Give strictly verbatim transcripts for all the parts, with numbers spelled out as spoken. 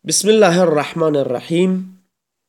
بسم الله الرحمن الرحیم.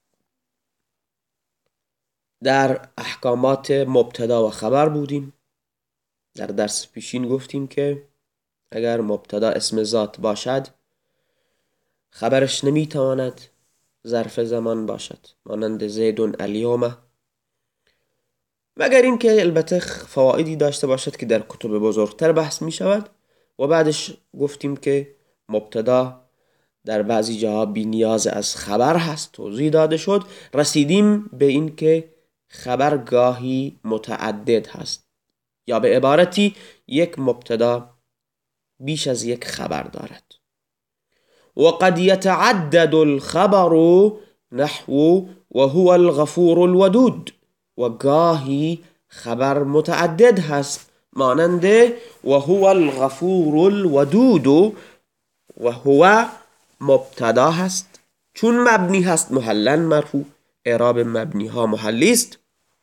در احکامات مبتدا و خبر بودیم. در درس پیشین گفتیم که اگر مبتدا اسم ذات باشد خبرش نمیتواند ظرف زمان باشد، مانند زید الیوم، مگر اینکه البته فوائدی داشته باشد که در کتب بزرگتر بحث می شود. و بعدش گفتیم که مبتدا در بعضی جاها بی نیاز از خبر هست، توضیح داده شد. رسیدیم به این که خبر گاهی متعدد هست، یا به عبارتی یک مبتدا بیش از یک خبر دارد. و قد يتعدد الخبر نحو و هو الغفور الودود. و گاهی خبر متعدد هست مانند و هو الغفور الودود، و هو مبتدا هست چون مبنی هست محلا مرفوع، اعراب مبنی ها محلی است.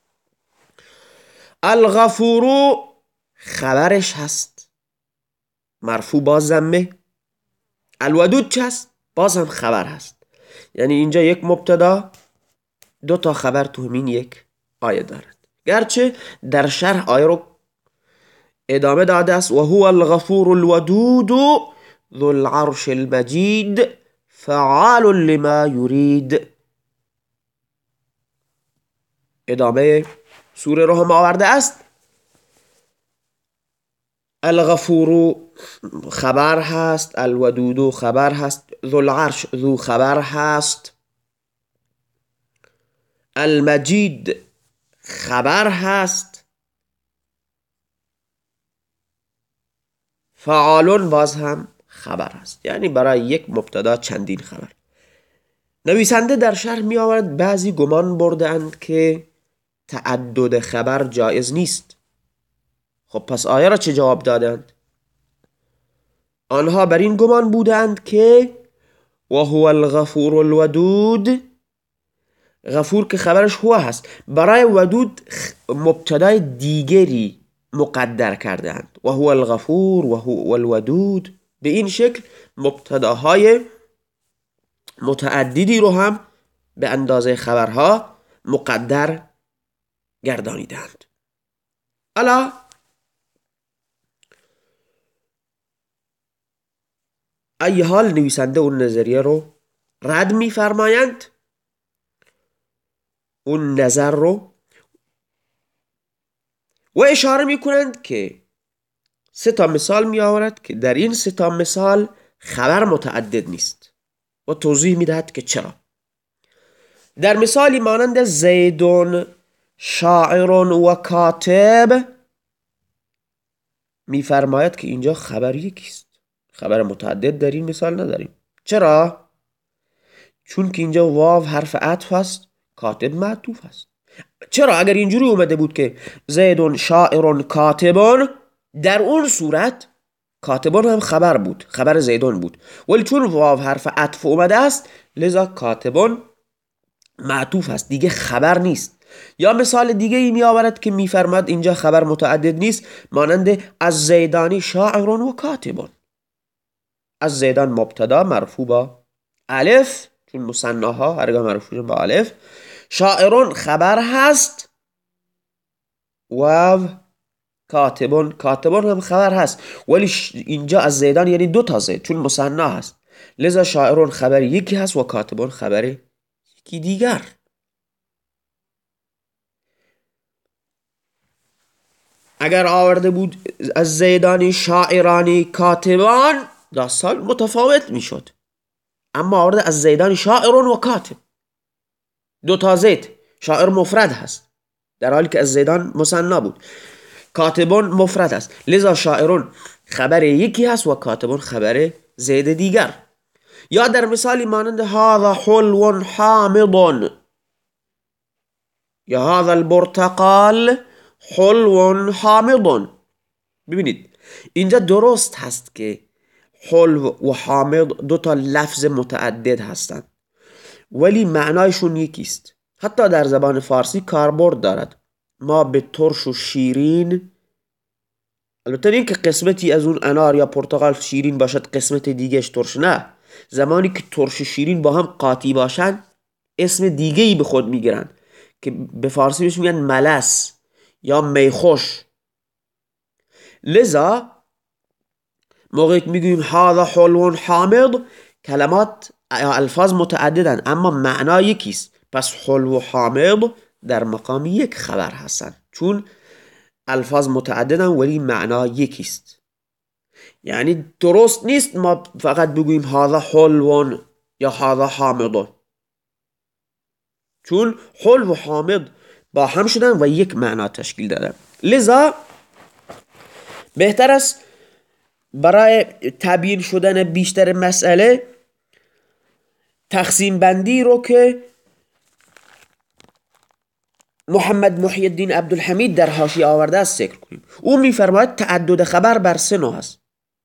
الغفور خبرش هست مرفوع با ضمه. الودود چه هست؟ باز هم خبر هست. یعنی اینجا یک مبتدا دو تا خبر تو همین یک آیه دارد، گرچه در شرح آیه رو ادامه داده است و هو الغفور الودود ذو العرش المجید فعال لما يريد. ادامه سوره رو هم آورده است. الغفور خبر هست، الودود خبر هست، ذو العرش ذو خبر هست، المجید خبر هست، فعال باز هم خبر هست. یعنی برای یک مبتدا چندین خبر. نویسنده در شرح می آورد بعضی گمان بردند که تعدد خبر جایز نیست. خب پس آیه را چه جواب دادند؟ آنها بر این گمان بودند که و هو الغفور الودود، غفور که خبرش هو هست، برای ودود مبتدای دیگری مقدر کردند، و هو الغفور و هو الودود. به این شکل مبتداهای متعددی رو هم به اندازه خبرها مقدر گردانیدند. الا ای حال نویسنده اون نظریه رو رد می‌فرمایند، اون نظر رو، و اشاره میکنند که سه تا مثال می آورد که در این سه تا مثال خبر متعدد نیست و توضیح میدهد که چرا. در مثالی مانند زیدون شاعر و کاتب میفرماید که اینجا خبر یکیست، خبر متعدد در این مثال نداریم. چرا؟ چون که اینجا واو حرف عطف است، کاتب معطوف است. چرا؟ اگر اینجوری اومده بود که زیدون شاعر کاتبون، در اون صورت کاتبون هم خبر بود، خبر زیدون بود، ولی چون واو حرف عطف اومده است لذا کاتبون معطوف است، دیگه خبر نیست. یا مثال دیگه ای می آورد که می فرماد اینجا خبر متعدد نیست، مانند از زیدانی شاعر و کاتبون. از زیدان مبتدا مرفوع با الف، چون مثناها هرگاه مرفوع با الف. شاعرون خبر هست، و کاتبون کاتبون هم خبر هست، ولی اینجا از زیدان یعنی دو تا زید، چون مثنا هست، لذا شاعرون خبر یکی هست و کاتبون خبر یکی دیگر. اگر آورده بود از زیدانی شاعرانی کاتبان داستان متفاوت می شد، اما آورده از زیدانی شاعرون و کاتب، دو تا زید، شاعر مفرد هست در حالی که از زیدان مثنا بود، کاتبون مفرد هست، لذا شاعرون خبر یکی هست و کاتبون خبر زید دیگر. یا در مثالی مانند هذا حلو حامض، یا هذا البرتقال حلو حامض. ببینید اینجا درست هست که حلو و حامض دو تا لفظ متعدد هستند، ولی معنایشون یکیست. حتی در زبان فارسی کاربرد دارد. ما به ترش و شیرین، البته این که قسمتی از اون انار یا پرتقال شیرین باشد قسمت دیگهش ترش، نه، زمانی که ترش و شیرین با هم قاطی باشن اسم دیگه ای به خود میگیرن که به فارسی بهش میگن ملس یا میخوش. لذا موقعی که میگوییم هذا حلو حامض، کلمات یا الفاظ متعددن اما معنا یکیست. پس حلو و حامض در مقام یک خبر هستن، چون الفاظ متعددن ولی معنا یکیست. یعنی درست نیست ما فقط بگوییم هذا حلو یا هذا حامض، چون حلو و حامض با هم شدن و یک معنا تشکیل دادن. لذا بهتر است برای تبیین شدن بیشتر مسئله تقسیم بندی رو که محمد محی الدین عبدالحمید در حاشیه آورده است ذکر کنیم. او میفرماید تعدد خبر بر سه نوع است.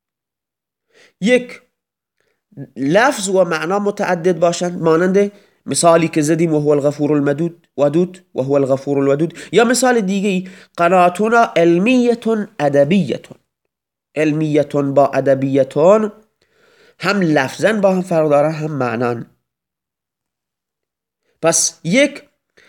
یک، لفظ و معنا متعدد باشند، مانند مثالی که زدیم و هو الغفور المدود ودود و هو الغفور الودود، یا مثال دیگه قناتنا علمیتون ادبیتون. علمیتون با ادبیتون هم لفظاً با هم فرق دارن هم معنان. پس یک،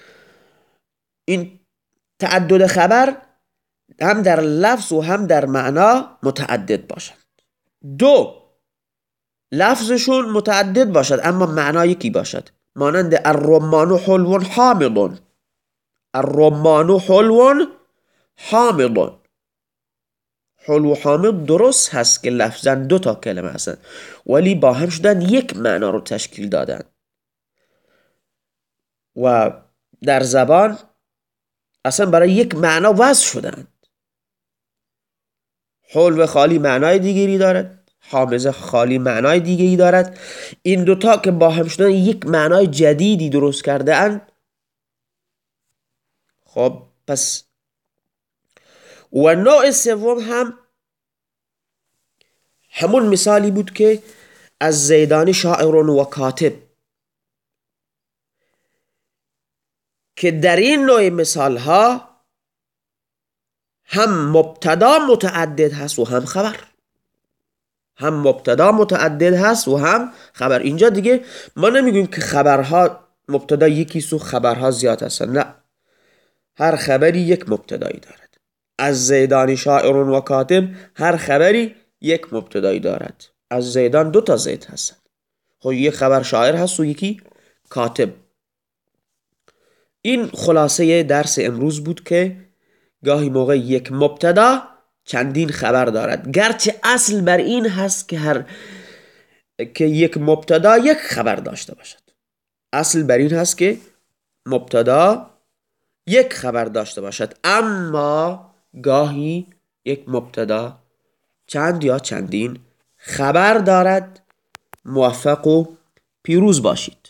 این تعدد خبر هم در لفظ و هم در معنا متعدد باشد. دو، لفظشون متعدد باشد اما معنا یکی باشد، مانند الرمان حلو حامض. الرمان حلو حامض. حلو و حامض درست هست که لفظاً دو تا کلمه هستند ولی با هم شدن یک معنا رو تشکیل دادن و در زبان اصلا برای یک معنا وضع شدند. حلو خالی معنای دیگری دارد، حامض خالی معنای دیگری دارد. این دوتا که با هم شدن یک معنای جدیدی درست کرده اند. خب پس و نوع سوم هم همون مثالی بود که از زیدانی شاعر و کاتب، که در این نوع مثال ها هم مبتدا متعدد هست و هم خبر. هم مبتدا متعدد هست و هم خبر. اینجا دیگه ما نمیگویم که خبرها مبتدا یکیست و خبرها زیاد هستن، نه، هر خبری یک مبتدایی دارد. از زیدانی شاعر و کاتب هر خبری یک مبتدایی دارد. از زیدان دو تا زید هستن، خب یک خبر شاعر هست و یکی کاتب. این خلاصه درس امروز بود که گاهی موقع یک مبتدا چندین خبر دارد، گرچه اصل بر این هست که هر که یک مبتدا یک خبر داشته باشد. اصل بر این هست که مبتدا یک خبر داشته باشد، اما گاهی یک مبتدا چند یا چندین خبر دارد. موفق و پیروز باشید.